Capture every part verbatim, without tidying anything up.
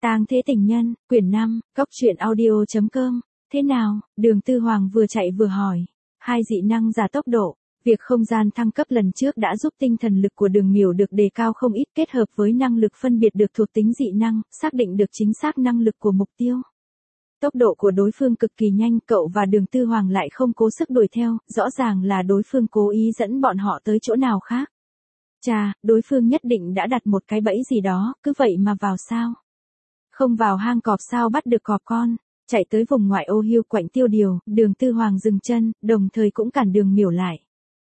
Tang thế tình nhân, quyển năm, cốc truyện audio chấm com. Thế nào? Đường Tư Hoàng vừa chạy vừa hỏi. Hai dị năng giả tốc độ. Việc không gian thăng cấp lần trước đã giúp tinh thần lực của Đường Miểu được đề cao không ít, kết hợp với năng lực phân biệt được thuộc tính dị năng, xác định được chính xác năng lực của mục tiêu. Tốc độ của đối phương cực kỳ nhanh, cậu và Đường Tư Hoàng lại không cố sức đuổi theo, rõ ràng là đối phương cố ý dẫn bọn họ tới chỗ nào khác. Chà, đối phương nhất định đã đặt một cái bẫy gì đó, cứ vậy mà vào sao? Không vào hang cọp sao bắt được cọp con? Chạy tới vùng ngoại ô hiu quạnh tiêu điều, Đường Tư Hoàng dừng chân, đồng thời cũng cản Đường Miểu lại.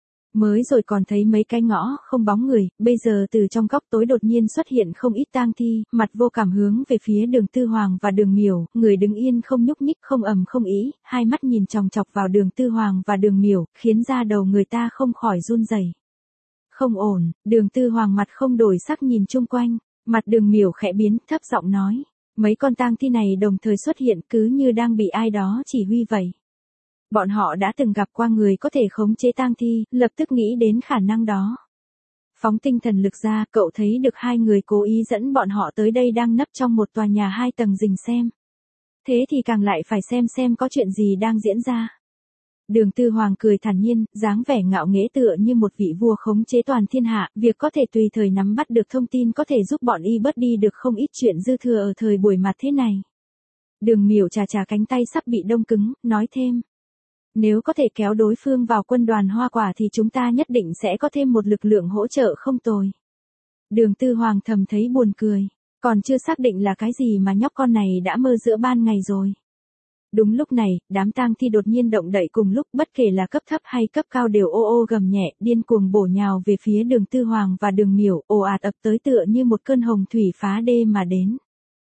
Mới rồi còn thấy mấy cái ngõ không bóng người, bây giờ từ trong góc tối đột nhiên xuất hiện không ít tang thi, mặt vô cảm hướng về phía Đường Tư Hoàng và Đường Miểu, người đứng yên không nhúc nhích, không ầm không ý, hai mắt nhìn chòng chọc vào Đường Tư Hoàng và Đường Miểu, khiến da đầu người ta không khỏi run rẩy. Không ổn, Đường Tư Hoàng mặt không đổi sắc nhìn chung quanh, mặt Đường Miểu khẽ biến, thấp giọng nói, mấy con tang thi này đồng thời xuất hiện cứ như đang bị ai đó chỉ huy vậy. Bọn họ đã từng gặp qua người có thể khống chế tang thi, lập tức nghĩ đến khả năng đó. Phóng tinh thần lực ra, cậu thấy được hai người cố ý dẫn bọn họ tới đây đang nấp trong một tòa nhà hai tầng rình xem. Thế thì càng lại phải xem xem có chuyện gì đang diễn ra. Đường Tư Hoàng cười thản nhiên, dáng vẻ ngạo nghễ tựa như một vị vua khống chế toàn thiên hạ, việc có thể tùy thời nắm bắt được thông tin có thể giúp bọn y bớt đi được không ít chuyện dư thừa ở thời buổi mặt thế này. Đường Miểu chà chà cánh tay sắp bị đông cứng, nói thêm. Nếu có thể kéo đối phương vào quân đoàn hoa quả thì chúng ta nhất định sẽ có thêm một lực lượng hỗ trợ không tồi. Đường Tư Hoàng thầm thấy buồn cười, còn chưa xác định là cái gì mà nhóc con này đã mơ giữa ban ngày rồi. Đúng lúc này, đám tang thi đột nhiên động đậy cùng lúc, bất kể là cấp thấp hay cấp cao đều ô ô gầm nhẹ, điên cuồng bổ nhào về phía Đường Tư Hoàng và Đường Miểu, ồ ạt ập tới tựa như một cơn hồng thủy phá đê mà đến.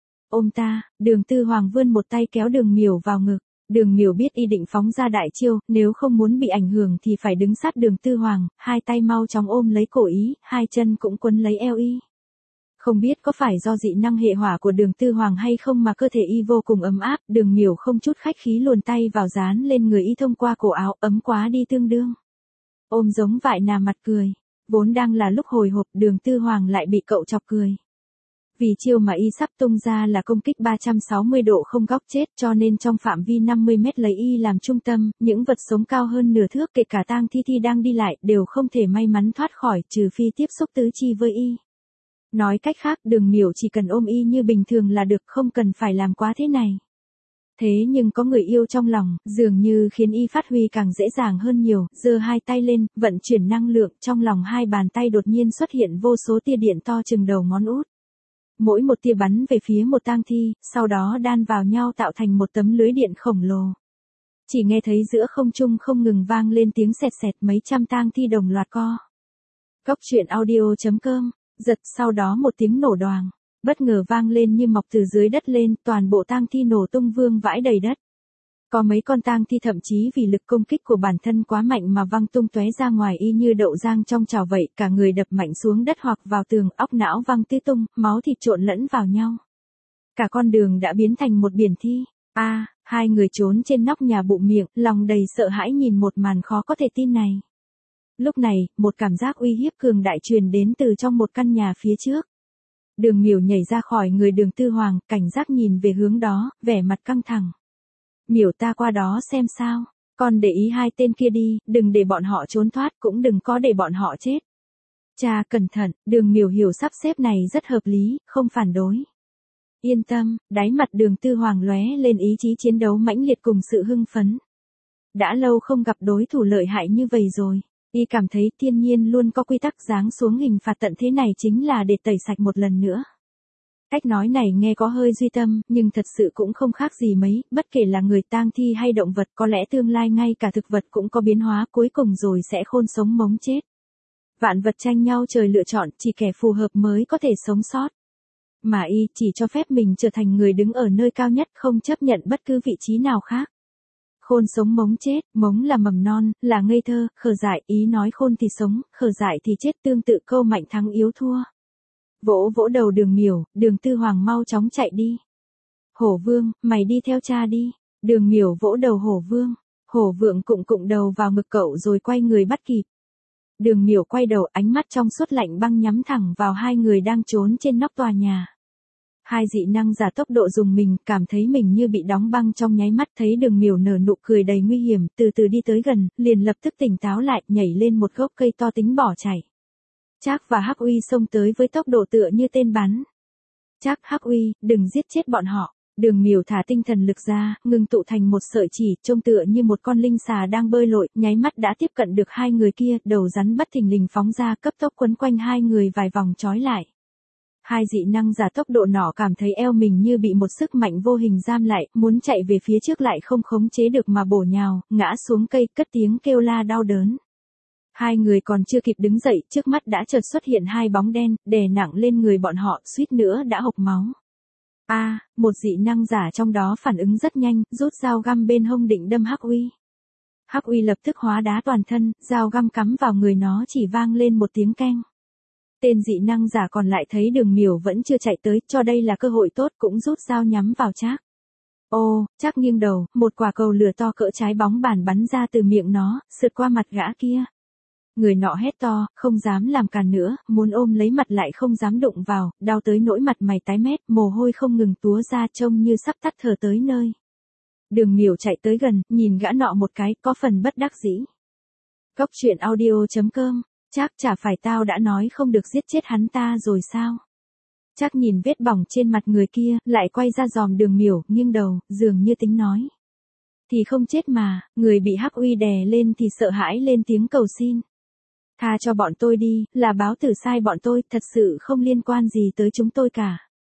Ôm ta, Đường Tư Hoàng vươn một tay kéo Đường Miểu vào ngực. Đường Miểu biết y định phóng ra đại chiêu, nếu không muốn bị ảnh hưởng thì phải đứng sát Đường Tư Hoàng, hai tay mau chóng ôm lấy cổ ý, hai chân cũng quấn lấy eo y. Không biết có phải do dị năng hệ hỏa của Đường Tư Hoàng hay không mà cơ thể y vô cùng ấm áp, Đường Miểu không chút khách khí luồn tay vào dán lên người y thông qua cổ áo, ấm quá đi tương đương. Ôm giống vại nà mặt cười, vốn đang là lúc hồi hộp, Đường Tư Hoàng lại bị cậu chọc cười. Vì chiêu mà y sắp tung ra là công kích ba trăm sáu mươi độ không góc chết, cho nên trong phạm vi năm mươi mét lấy y làm trung tâm, những vật sống cao hơn nửa thước kể cả tang thi thi đang đi lại đều không thể may mắn thoát khỏi, trừ phi tiếp xúc tứ chi với y. Nói cách khác, Đường Miểu chỉ cần ôm y như bình thường là được, không cần phải làm quá thế này. Thế nhưng có người yêu trong lòng, dường như khiến y phát huy càng dễ dàng hơn nhiều, giơ hai tay lên, vận chuyển năng lượng, trong lòng hai bàn tay đột nhiên xuất hiện vô số tia điện to chừng đầu ngón út. Mỗi một tia bắn về phía một tang thi, sau đó đan vào nhau tạo thành một tấm lưới điện khổng lồ. Chỉ nghe thấy giữa không trung không ngừng vang lên tiếng sẹt sẹt, mấy trăm tang thi đồng loạt co. Cốc truyện audio chấm com. Giật sau đó một tiếng nổ đoàng, bất ngờ vang lên như mọc từ dưới đất lên, toàn bộ tang thi nổ tung vương vãi đầy đất. Có mấy con tang thi thậm chí vì lực công kích của bản thân quá mạnh mà văng tung tóe ra ngoài y như đậu rang trong chảo vậy, cả người đập mạnh xuống đất hoặc vào tường, óc não văng tứ tung, máu thịt trộn lẫn vào nhau. Cả con đường đã biến thành một biển thi. A, à, hai người trốn trên nóc nhà bụm miệng, lòng đầy sợ hãi nhìn một màn khó có thể tin này. Lúc này, một cảm giác uy hiếp cường đại truyền đến từ trong một căn nhà phía trước. Đường Miểu nhảy ra khỏi người Đường Tư Hoàng, cảnh giác nhìn về hướng đó, vẻ mặt căng thẳng. Miểu, ta qua đó xem sao, con để ý hai tên kia đi, đừng để bọn họ trốn thoát, cũng đừng có để bọn họ chết. Cha cẩn thận, Đường Miểu hiểu sắp xếp này rất hợp lý, không phản đối. Yên tâm, đáy mặt Đường Tư Hoàng lóe lên ý chí chiến đấu mãnh liệt cùng sự hưng phấn. Đã lâu không gặp đối thủ lợi hại như vậy rồi. Y cảm thấy thiên nhiên luôn có quy tắc, giáng xuống hình phạt tận thế này chính là để tẩy sạch một lần nữa. Cách nói này nghe có hơi duy tâm, nhưng thật sự cũng không khác gì mấy, bất kể là người tang thi hay động vật, có lẽ tương lai ngay cả thực vật cũng có biến hóa, cuối cùng rồi sẽ khôn sống mống chết. Vạn vật tranh nhau trời lựa chọn, chỉ kẻ phù hợp mới có thể sống sót. Mà y chỉ cho phép mình trở thành người đứng ở nơi cao nhất, không chấp nhận bất cứ vị trí nào khác. Khôn sống mống chết, mống là mầm non, là ngây thơ, khờ dại, ý nói khôn thì sống, khờ dại thì chết, tương tự câu mạnh thắng yếu thua. Vỗ vỗ đầu Đường Miểu, Đường Tư Hoàng mau chóng chạy đi. Hổ Vương, mày đi theo cha đi. Đường Miểu vỗ đầu Hổ Vương, Hổ Vượng cụng cụng đầu vào ngực cậu rồi quay người bắt kịp. Đường Miểu quay đầu, ánh mắt trong suốt lạnh băng nhắm thẳng vào hai người đang trốn trên nóc tòa nhà. Hai dị năng giả tốc độ dùng mình, cảm thấy mình như bị đóng băng trong nháy mắt, thấy Đường Miểu nở nụ cười đầy nguy hiểm, từ từ đi tới gần, liền lập tức tỉnh táo lại, nhảy lên một gốc cây to tính bỏ chạy. Trác và Hắc Uy xông tới với tốc độ tựa như tên bắn. Trác, Hắc Uy, đừng giết chết bọn họ. Đường Miểu thả tinh thần lực ra, ngưng tụ thành một sợi chỉ, trông tựa như một con linh xà đang bơi lội, nháy mắt đã tiếp cận được hai người kia, đầu rắn bất thình lình phóng ra, cấp tốc quấn quanh hai người vài vòng trói lại. Hai dị năng giả tốc độ nọ cảm thấy eo mình như bị một sức mạnh vô hình giam lại, muốn chạy về phía trước lại không khống chế được mà bổ nhào, ngã xuống cây, cất tiếng kêu la đau đớn. Hai người còn chưa kịp đứng dậy, trước mắt đã chợt xuất hiện hai bóng đen, đè nặng lên người bọn họ, suýt nữa đã hộc máu. A, à, một dị năng giả trong đó phản ứng rất nhanh, rút dao găm bên hông định đâm Hắc Uy. Hắc Uy lập tức hóa đá toàn thân, dao găm cắm vào người nó chỉ vang lên một tiếng keng. Tên dị năng giả còn lại thấy Đường Miểu vẫn chưa chạy tới, cho đây là cơ hội tốt, cũng rút dao nhắm vào Trác. Ô, Trác nghiêng đầu, một quả cầu lửa to cỡ trái bóng bàn bắn ra từ miệng nó, sượt qua mặt gã kia. Người nọ hét to, không dám làm càn nữa, muốn ôm lấy mặt lại không dám đụng vào, đau tới nỗi mặt mày tái mét, mồ hôi không ngừng túa ra, trông như sắp tắt thở tới nơi. Đường Miểu chạy tới gần, nhìn gã nọ một cái, có phần bất đắc dĩ. Cốc truyện audio chấm com, Trác, chả phải tao đã nói không được giết chết hắn ta rồi sao? Trác nhìn vết bỏng trên mặt người kia, lại quay ra dòm Đường Miểu, nghiêng đầu, dường như tính nói. Thì không chết mà, người bị Hắc Uy đè lên thì sợ hãi lên tiếng cầu xin. Tha cho bọn tôi đi, là báo tử sai bọn tôi, thật sự không liên quan gì tới chúng tôi cả.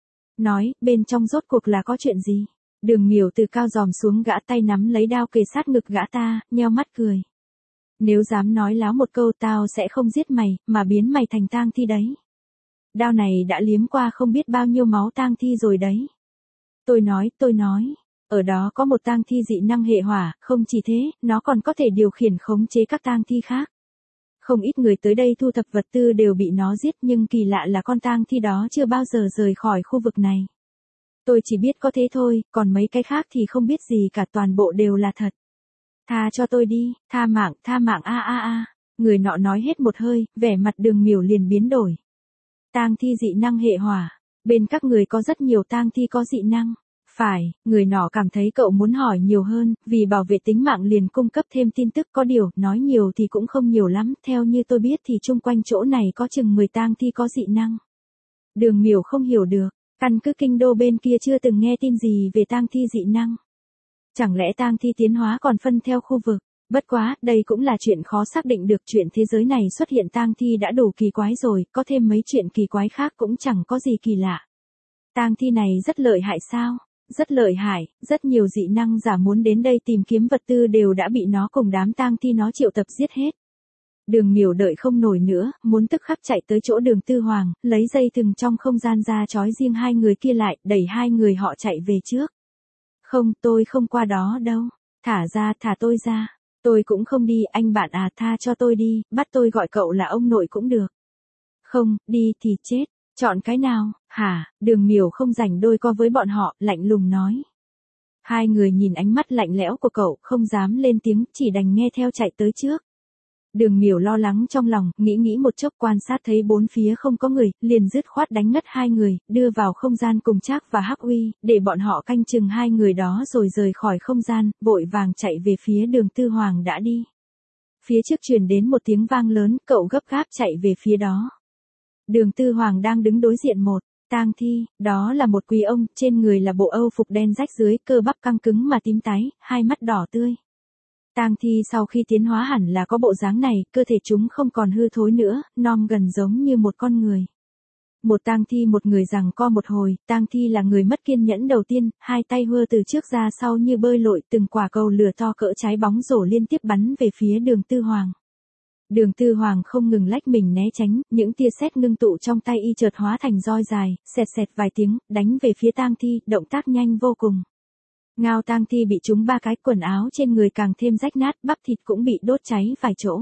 Nói, bên trong rốt cuộc là có chuyện gì? Đường Miểu từ cao dòm xuống, gã tay nắm lấy đao kề sát ngực gã ta, nheo mắt cười. Nếu dám nói láo một câu tao sẽ không giết mày, mà biến mày thành tang thi đấy. Đao này đã liếm qua không biết bao nhiêu máu tang thi rồi đấy. Tôi nói, tôi nói, ở đó có một tang thi dị năng hệ hỏa, không chỉ thế, nó còn có thể điều khiển khống chế các tang thi khác. Không ít người tới đây thu thập vật tư đều bị nó giết, nhưng kỳ lạ là con tang thi đó chưa bao giờ rời khỏi khu vực này. Tôi chỉ biết có thế thôi, còn mấy cái khác thì không biết gì cả, toàn bộ đều là thật. Tha cho tôi đi, tha mạng, tha mạng a a a. Người nọ nói hết một hơi, vẻ mặt Đường Miểu liền biến đổi. Tang thi dị năng hệ hỏa, bên các người có rất nhiều tang thi có dị năng. Phải, người nọ cảm thấy cậu muốn hỏi nhiều hơn, vì bảo vệ tính mạng liền cung cấp thêm tin tức, có điều, nói nhiều thì cũng không nhiều lắm, theo như tôi biết thì chung quanh chỗ này có chừng mười tang thi có dị năng. Đường Miểu không hiểu được, căn cứ kinh đô bên kia chưa từng nghe tin gì về tang thi dị năng. Chẳng lẽ tang thi tiến hóa còn phân theo khu vực? Bất quá, đây cũng là chuyện khó xác định được, chuyện thế giới này xuất hiện tang thi đã đủ kỳ quái rồi, có thêm mấy chuyện kỳ quái khác cũng chẳng có gì kỳ lạ. Tang thi này rất lợi hại sao? Rất lợi hại, rất nhiều dị năng giả muốn đến đây tìm kiếm vật tư đều đã bị nó cùng đám tang thi nó triệu tập giết hết. Đường Miểu đợi không nổi nữa, muốn tức khắc chạy tới chỗ Đường Tư Hoàng, lấy dây thừng trong không gian ra trói riêng hai người kia lại, đẩy hai người họ chạy về trước. Không, tôi không qua đó đâu. Thả ra, thả tôi ra. Tôi cũng không đi, anh bạn à, tha cho tôi đi, bắt tôi gọi cậu là ông nội cũng được. Không, đi thì chết. Chọn cái nào, hả? Đường Miểu không rảnh đôi co với bọn họ, lạnh lùng nói. Hai người nhìn ánh mắt lạnh lẽo của cậu, không dám lên tiếng, chỉ đành nghe theo chạy tới trước. Đường Miểu lo lắng trong lòng, nghĩ nghĩ một chốc, quan sát thấy bốn phía không có người, liền dứt khoát đánh ngất hai người, đưa vào không gian cùng Trác và Hắc Uy, để bọn họ canh chừng hai người đó rồi rời khỏi không gian, vội vàng chạy về phía Đường Tư Hoàng đã đi. Phía trước truyền đến một tiếng vang lớn, cậu gấp gáp chạy về phía đó. Đường Tư Hoàng đang đứng đối diện một tang thi, đó là một quý ông, trên người là bộ âu phục đen rách dưới, cơ bắp căng cứng mà tím tái, hai mắt đỏ tươi. Tang thi sau khi tiến hóa hẳn là có bộ dáng này, cơ thể chúng không còn hư thối nữa, non gần giống như một con người. Một tang thi một người giằng co một hồi, tang thi là người mất kiên nhẫn đầu tiên, hai tay hưa từ trước ra sau như bơi lội, từng quả cầu lửa to cỡ trái bóng rổ liên tiếp bắn về phía Đường Tư Hoàng. Đường Tư Hoàng không ngừng lách mình né tránh, những tia sét ngưng tụ trong tay y chợt hóa thành roi dài, xẹt xẹt vài tiếng, đánh về phía tang thi, động tác nhanh vô cùng. Ngao tang thi bị trúng ba cái, quần áo trên người càng thêm rách nát, bắp thịt cũng bị đốt cháy vài chỗ.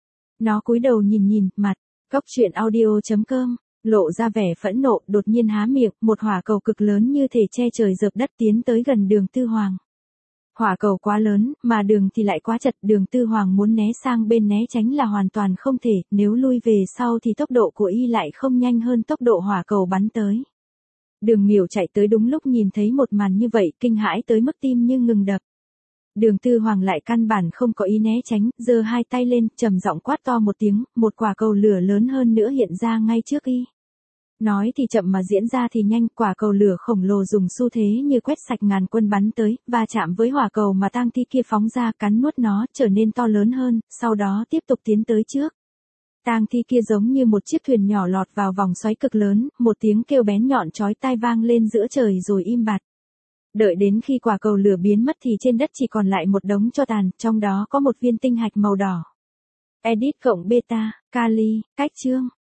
Nó cúi đầu nhìn nhìn, mặt, cốc truyện audio chấm com, lộ ra vẻ phẫn nộ, đột nhiên há miệng, một hỏa cầu cực lớn như thể che trời dợp đất tiến tới gần Đường Tư Hoàng. Hỏa cầu quá lớn, mà đường thì lại quá chật, Đường Tư Hoàng muốn né sang bên né tránh là hoàn toàn không thể, nếu lui về sau thì tốc độ của y lại không nhanh hơn tốc độ hỏa cầu bắn tới. Đường Miểu chạy tới đúng lúc nhìn thấy một màn như vậy, kinh hãi tới mức tim như ngừng đập. Đường Tư Hoàng lại căn bản không có ý né tránh, giơ hai tay lên, trầm giọng quát to một tiếng, một quả cầu lửa lớn hơn nữa hiện ra ngay trước y. Nói thì chậm mà diễn ra thì nhanh, quả cầu lửa khổng lồ dùng xu thế như quét sạch ngàn quân bắn tới, và chạm với hỏa cầu mà tang thi kia phóng ra, cắn nuốt nó, trở nên to lớn hơn, sau đó tiếp tục tiến tới trước. Tang thi kia giống như một chiếc thuyền nhỏ lọt vào vòng xoáy cực lớn, một tiếng kêu bén nhọn chói tai vang lên giữa trời rồi im bặt. Đợi đến khi quả cầu lửa biến mất thì trên đất chỉ còn lại một đống tro tàn, trong đó có một viên tinh hạch màu đỏ. Edit cộng beta, Kali, cách chương.